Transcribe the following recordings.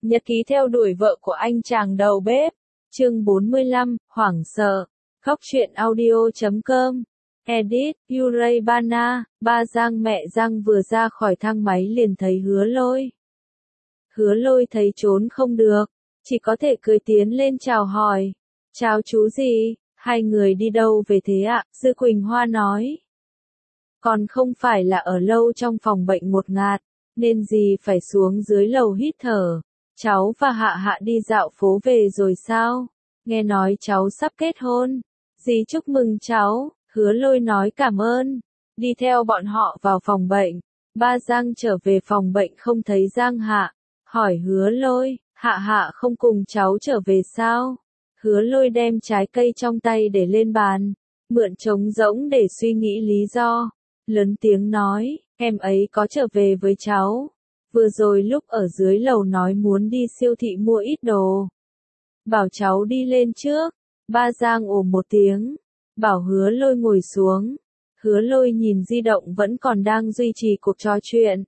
Nhật ký theo đuổi vợ của anh chàng đầu bếp. Chương 45, hoảng sợ. Khóc truyện audio.com. Edit, Uray Bana. Ba Giang mẹ Giang vừa ra khỏi thang máy liền thấy Hứa Lôi. Hứa Lôi thấy trốn không được, chỉ có thể cười tiến lên chào hỏi. Chào chú gì, hai người đi đâu về thế ạ? Dư Quỳnh Hoa nói. Còn không phải là ở lâu trong phòng bệnh một ngạt, nên gì phải xuống dưới lầu hít thở. Cháu và Hạ Hạ đi dạo phố về rồi sao? Nghe nói cháu sắp kết hôn. Dì chúc mừng cháu. Hứa Lôi nói cảm ơn. Đi theo bọn họ vào phòng bệnh. Ba Giang trở về phòng bệnh không thấy Giang Hạ. Hỏi Hứa Lôi, Hạ Hạ không cùng cháu trở về sao? Hứa Lôi đem trái cây trong tay để lên bàn, mượn trống rỗng để suy nghĩ lý do. Lớn tiếng nói, em ấy có trở về với cháu. Vừa rồi lúc ở dưới lầu nói muốn đi siêu thị mua ít đồ. Bảo cháu đi lên trước. Ba Giang ồ một tiếng. Bảo Hứa Lôi ngồi xuống. Hứa Lôi nhìn di động vẫn còn đang duy trì cuộc trò chuyện.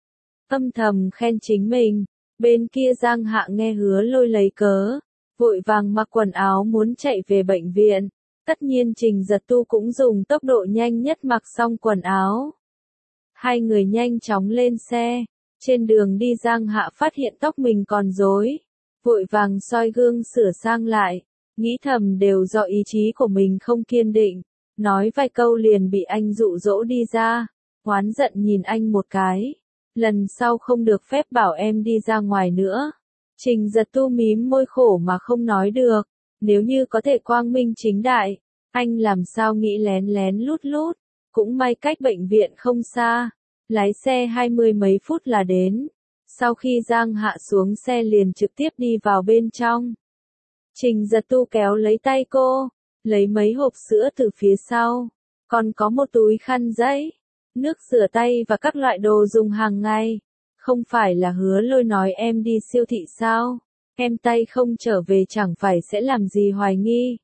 Âm thầm khen chính mình. Bên kia Giang Hạ nghe Hứa Lôi lấy cớ, vội vàng mặc quần áo muốn chạy về bệnh viện. Tất nhiên Trình Giật Tu cũng dùng tốc độ nhanh nhất mặc xong quần áo. Hai người nhanh chóng lên xe. Trên đường đi Giang Hạ phát hiện tóc mình còn rối, vội vàng soi gương sửa sang lại, nghĩ thầm đều do ý chí của mình không kiên định, nói vài câu liền bị anh dụ dỗ đi ra, oán giận nhìn anh một cái, lần sau không được phép bảo em đi ra ngoài nữa. Trình Giật Tu mím môi khổ mà không nói được, nếu như có thể quang minh chính đại, anh làm sao nghĩ lén lén lút lút, cũng may cách bệnh viện không xa. Lái xe 20 mấy phút là đến. Sau khi Giang Hạ xuống xe liền trực tiếp đi vào bên trong. Trình Giật Tu kéo lấy tay cô, lấy mấy hộp sữa từ phía sau. Còn có một túi khăn giấy, nước rửa tay và các loại đồ dùng hàng ngày. Không phải là Hứa Lôi nói em đi siêu thị sao? Em tay không trở về chẳng phải sẽ làm gì hoài nghi.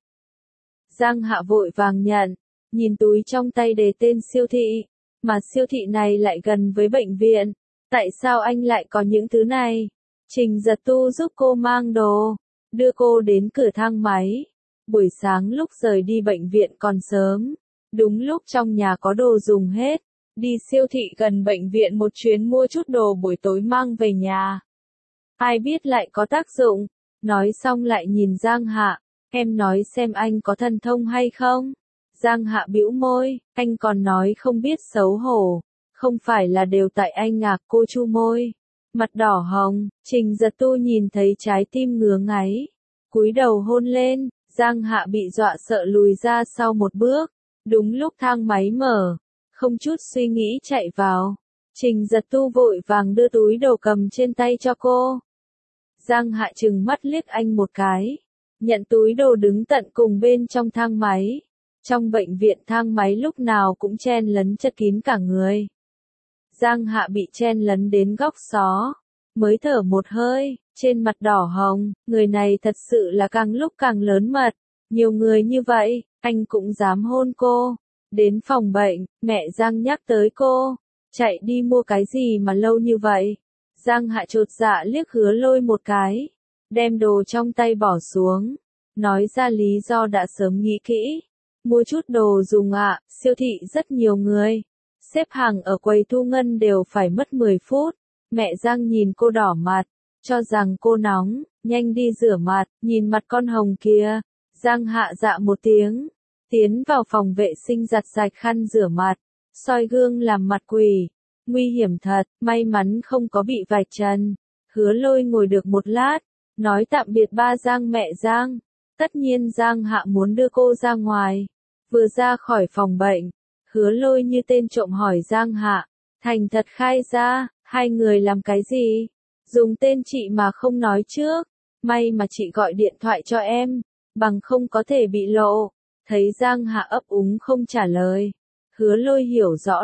Giang Hạ vội vàng nhận, nhìn túi trong tay đề tên siêu thị. Mà siêu thị này lại gần với bệnh viện. Tại sao anh lại có những thứ này? Trình Giật Tu giúp cô mang đồ, đưa cô đến cửa thang máy. Buổi sáng lúc rời đi bệnh viện còn sớm, đúng lúc trong nhà có đồ dùng hết. Đi siêu thị gần bệnh viện một chuyến mua chút đồ buổi tối mang về nhà. Ai biết lại có tác dụng. Nói xong lại nhìn Giang Hạ, em nói xem anh có thần thông hay không? Giang Hạ bĩu môi, anh còn nói không biết xấu hổ, không phải là đều tại anh à? Cô chu môi, mặt đỏ hồng. Trình Giật Tu nhìn thấy trái tim ngứa ngáy, cúi đầu hôn lên. Giang Hạ bị dọa sợ lùi ra sau một bước, đúng lúc thang máy mở, không chút suy nghĩ chạy vào. Trình Giật Tu vội vàng đưa túi đồ cầm trên tay cho cô. Giang Hạ trừng mắt liếc anh một cái, nhận túi đồ đứng tận cùng bên trong thang máy. Trong bệnh viện thang máy lúc nào cũng chen lấn chật kín cả người. Giang Hạ bị chen lấn đến góc xó, mới thở một hơi, trên mặt đỏ hồng, người này thật sự là càng lúc càng lớn mật, nhiều người như vậy, anh cũng dám hôn cô. Đến phòng bệnh, mẹ Giang nhắc tới cô, chạy đi mua cái gì mà lâu như vậy? Giang Hạ chột dạ liếc Hứa Lôi một cái, đem đồ trong tay bỏ xuống, nói ra lý do đã sớm nghĩ kỹ. Mua chút đồ dùng ạ, siêu thị rất nhiều người. Xếp hàng ở quầy thu ngân đều phải mất 10 phút. Mẹ Giang nhìn cô đỏ mặt, cho rằng cô nóng, nhanh đi rửa mặt, nhìn mặt con hồng kia. Giang Hạ dạ một tiếng, tiến vào phòng vệ sinh giặt sạch khăn rửa mặt, soi gương làm mặt quỷ. Nguy hiểm thật, may mắn không có bị vạch trần. Hứa Lôi ngồi được một lát, nói tạm biệt ba Giang mẹ Giang. Tất nhiên Giang Hạ muốn đưa cô ra ngoài. Vừa ra khỏi phòng bệnh, Hứa Lôi như tên trộm hỏi Giang Hạ, thành thật khai ra, hai người làm cái gì? Dùng tên chị mà không nói trước, may mà chị gọi điện thoại cho em, bằng không có thể bị lộ. Thấy Giang Hạ ấp úng không trả lời, Hứa Lôi hiểu rõ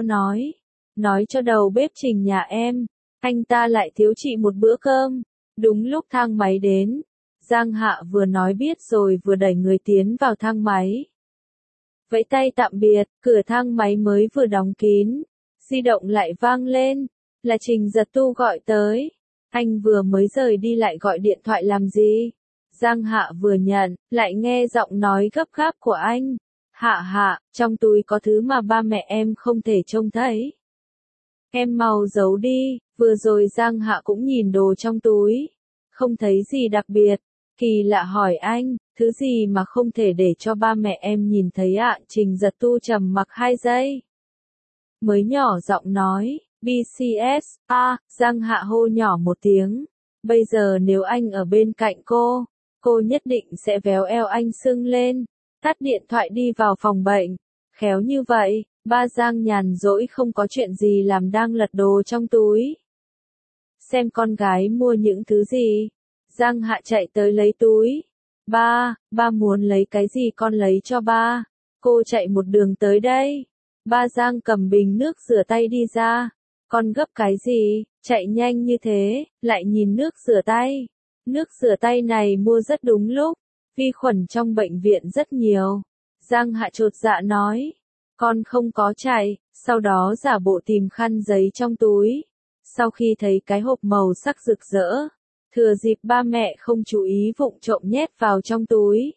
nói cho đầu bếp Trình nhà em, anh ta lại thiếu chị một bữa cơm. Đúng lúc thang máy đến, Giang Hạ vừa nói biết rồi vừa đẩy người tiến vào thang máy. Vẫy tay tạm biệt, cửa thang máy mới vừa đóng kín, di động lại vang lên, là Trình Giật Tu gọi tới. Anh vừa mới rời đi lại gọi điện thoại làm gì? Giang Hạ vừa nhận, lại nghe giọng nói gấp gáp của anh. Hạ Hạ, trong túi có thứ mà ba mẹ em không thể trông thấy. Em mau giấu đi, vừa rồi Giang Hạ cũng nhìn đồ trong túi. Không thấy gì đặc biệt. Kỳ lạ hỏi anh, thứ gì mà không thể để cho ba mẹ em nhìn thấy ạ? Trình Giật Tu trầm mặc 2 giây. Mới nhỏ giọng nói, BCS, Giang Hạ hô nhỏ một tiếng. Bây giờ nếu anh ở bên cạnh cô nhất định sẽ véo eo anh sưng lên. Tắt điện thoại đi vào phòng bệnh. Khéo như vậy, ba Giang nhàn rỗi không có chuyện gì làm đang lật đồ trong túi. Xem con gái mua những thứ gì. Giang Hạ chạy tới lấy túi. Ba muốn lấy cái gì con lấy cho ba. Cô chạy một đường tới đây. Ba Giang cầm bình nước rửa tay đi ra. Con gấp cái gì, chạy nhanh như thế, lại nhìn nước rửa tay. Nước rửa tay này mua rất đúng lúc. Vi khuẩn trong bệnh viện rất nhiều. Giang Hạ chột dạ nói. Con không có chạy, sau đó giả bộ tìm khăn giấy trong túi. Sau khi thấy cái hộp màu sắc rực rỡ, thừa dịp ba mẹ không chú ý vụng trộm nhét vào trong túi.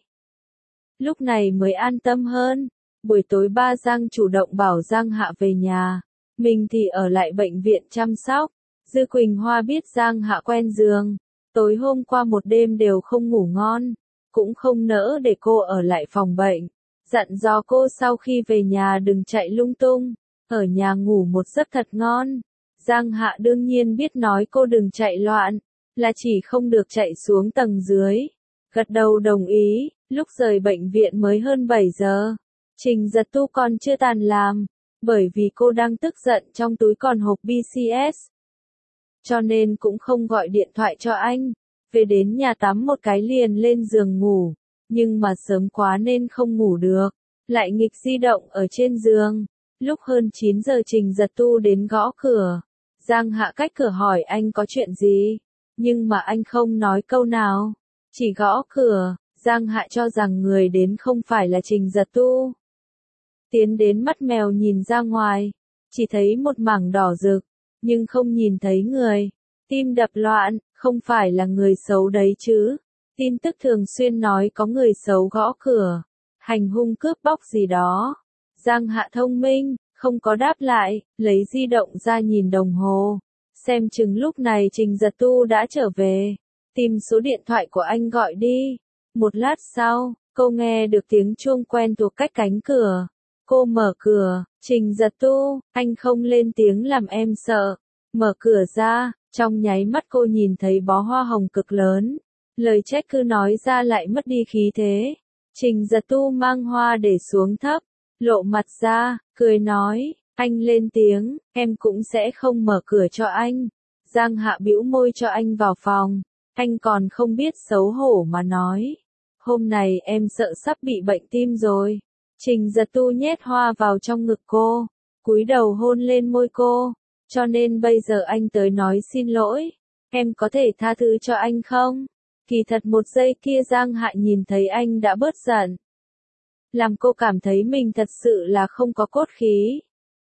Lúc này mới an tâm hơn. Buổi tối ba Giang chủ động bảo Giang Hạ về nhà. Mình thì ở lại bệnh viện chăm sóc. Dư Quỳnh Hoa biết Giang Hạ quen giường. Tối hôm qua một đêm đều không ngủ ngon. Cũng không nỡ để cô ở lại phòng bệnh. Dặn dò cô sau khi về nhà đừng chạy lung tung. Ở nhà ngủ một giấc thật ngon. Giang Hạ đương nhiên biết nói cô đừng chạy loạn. Là chỉ không được chạy xuống tầng dưới. Gật đầu đồng ý. Lúc rời bệnh viện mới hơn 7 giờ. Trình Giật Tu còn chưa tàn làm. Bởi vì cô đang tức giận trong túi còn hộp BCS. Cho nên cũng không gọi điện thoại cho anh. Về đến nhà tắm một cái liền lên giường ngủ. Nhưng mà sớm quá nên không ngủ được. Lại nghịch di động ở trên giường. Lúc hơn 9 giờ Trình Giật Tu đến gõ cửa. Giang Hạ cách cửa hỏi anh có chuyện gì. Nhưng mà anh không nói câu nào. Chỉ gõ cửa. Giang Hạ cho rằng người đến không phải là Trình Giật Tu. Tiến đến mắt mèo nhìn ra ngoài. Chỉ thấy một mảng đỏ rực. Nhưng không nhìn thấy người. Tim đập loạn, không phải là người xấu đấy chứ. Tin tức thường xuyên nói có người xấu gõ cửa. Hành hung cướp bóc gì đó. Giang Hạ thông minh, không có đáp lại, lấy di động ra nhìn đồng hồ. Xem chừng lúc này Trình Giật Tu đã trở về. Tìm số điện thoại của anh gọi đi. Một lát sau, cô nghe được tiếng chuông quen thuộc cách cánh cửa. Cô mở cửa, Trình Giật Tu, anh không lên tiếng làm em sợ. Mở cửa ra, trong nháy mắt cô nhìn thấy bó hoa hồng cực lớn. Lời trách cứ nói ra lại mất đi khí thế. Trình Giật Tu mang hoa để xuống thấp, lộ mặt ra, cười nói, anh lên tiếng, em cũng sẽ không mở cửa cho anh. Giang Hạ bĩu môi cho anh vào phòng, anh còn không biết xấu hổ mà nói. Hôm này em sợ sắp bị bệnh tim rồi. Trình Giật Tu nhét hoa vào trong ngực cô, cúi đầu hôn lên môi cô, cho nên bây giờ anh tới nói xin lỗi. Em có thể tha thứ cho anh không? Kỳ thật một giây kia Giang Hạ nhìn thấy anh đã bớt giận. Làm cô cảm thấy mình thật sự là không có cốt khí.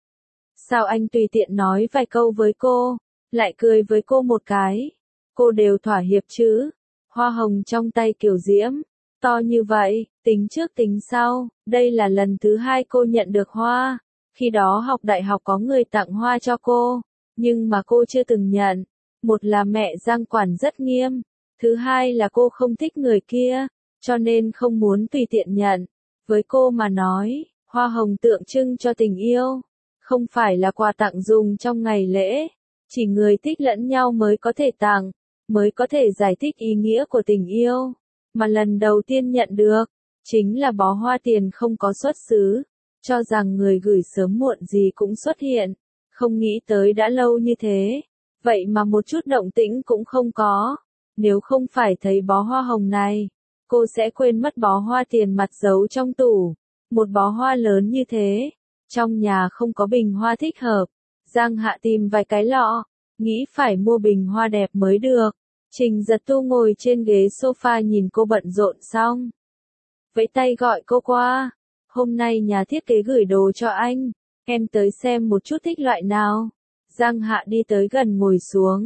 Sao anh tùy tiện nói vài câu với cô, lại cười với cô một cái. Cô đều thỏa hiệp chứ. Hoa hồng trong tay Kiều Diễm, to như vậy, tính trước tính sau, đây là lần thứ 2 cô nhận được hoa. Khi đó học đại học có người tặng hoa cho cô, nhưng mà cô chưa từng nhận. Một là mẹ Giang quản rất nghiêm. Thứ hai là cô không thích người kia, cho nên không muốn tùy tiện nhận. Với cô mà nói, hoa hồng tượng trưng cho tình yêu, không phải là quà tặng dùng trong ngày lễ. Chỉ người thích lẫn nhau mới có thể tặng, mới có thể giải thích ý nghĩa của tình yêu. Mà lần đầu tiên nhận được, chính là bó hoa tiền không có xuất xứ. Cho rằng người gửi sớm muộn gì cũng xuất hiện, không nghĩ tới đã lâu như thế. Vậy mà một chút động tĩnh cũng không có. Nếu không phải thấy bó hoa hồng này, cô sẽ quên mất bó hoa tiền mặt giấu trong tủ. Một bó hoa lớn như thế, trong nhà không có bình hoa thích hợp. Giang Hạ tìm vài cái lọ, nghĩ phải mua bình hoa đẹp mới được. Trình Giật Tu ngồi trên ghế sofa nhìn cô bận rộn xong. Vẫy tay gọi cô qua. Hôm nay nhà thiết kế gửi đồ cho anh, em tới xem một chút thích loại nào. Giang Hạ đi tới gần ngồi xuống.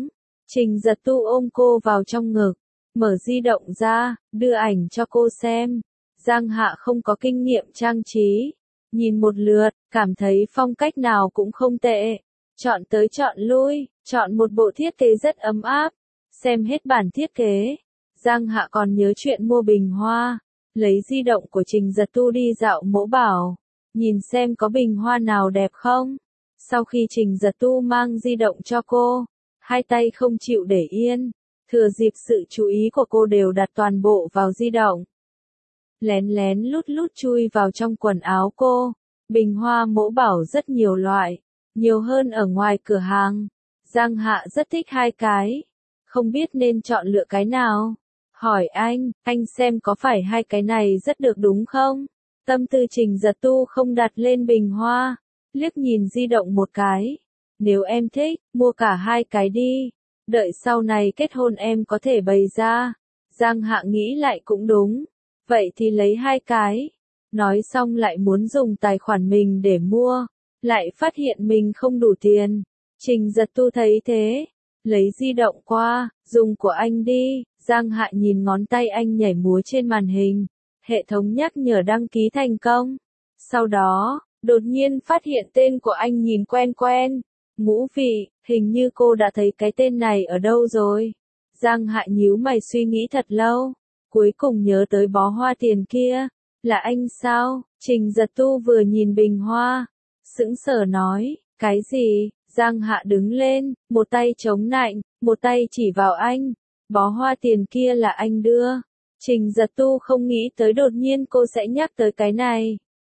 Trình Giật Tu ôm cô vào trong ngực, mở di động ra, đưa ảnh cho cô xem. Giang Hạ không có kinh nghiệm trang trí, nhìn một lượt, cảm thấy phong cách nào cũng không tệ. Chọn tới chọn lui, chọn một bộ thiết kế rất ấm áp. Xem hết bản thiết kế, Giang Hạ còn nhớ chuyện mua bình hoa, lấy di động của Trình Giật Tu đi dạo mẫu bảo, nhìn xem có bình hoa nào đẹp không. Sau khi Trình Giật Tu mang di động cho cô, hai tay không chịu để yên, thừa dịp sự chú ý của cô đều đặt toàn bộ vào di động. Lén lén lút lút chui vào trong quần áo cô, bình hoa mẫu bảo rất nhiều loại, nhiều hơn ở ngoài cửa hàng. Giang Hạ rất thích hai cái, không biết nên chọn lựa cái nào. Hỏi anh xem có phải hai cái này rất được đúng không? Tâm tư Trình Giật Tu không đặt lên bình hoa, liếc nhìn di động một cái. Nếu em thích, mua cả hai cái đi, đợi sau này kết hôn em có thể bày ra. Giang Hạ nghĩ lại cũng đúng, vậy thì lấy hai cái. Nói xong lại muốn dùng tài khoản mình để mua, lại phát hiện mình không đủ tiền. Trình Giật Tu thấy thế, lấy di động qua, dùng của anh đi. Giang Hạ nhìn ngón tay anh nhảy múa trên màn hình, hệ thống nhắc nhở đăng ký thành công. Sau đó, đột nhiên phát hiện tên của anh nhìn quen quen. Ngũ Vị, hình như cô đã thấy cái tên này ở đâu rồi. Giang Hạ nhíu mày suy nghĩ thật lâu, cuối cùng nhớ tới bó hoa tiền kia. Là anh sao? Trình Giật Tu vừa nhìn bình hoa, sững sờ nói, cái gì? Giang Hạ đứng lên, một tay chống nạnh, một tay chỉ vào anh. Bó hoa tiền kia là anh đưa. Trình Giật Tu không nghĩ tới đột nhiên cô sẽ nhắc tới cái này.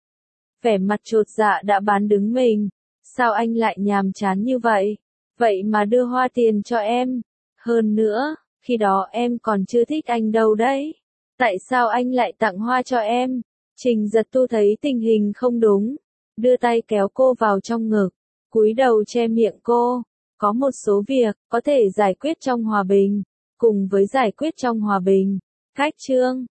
Vẻ mặt chột dạ đã bán đứng mình. Sao anh lại nhàm chán như vậy? Vậy mà đưa hoa tiền cho em. Hơn nữa, khi đó em còn chưa thích anh đâu đấy. Tại sao anh lại tặng hoa cho em? Trình Giật Tu thấy tình hình không đúng, đưa tay kéo cô vào trong ngực, cúi đầu che miệng cô. Có một số việc có thể giải quyết trong hòa bình, cùng với giải quyết trong hòa bình. Cách chương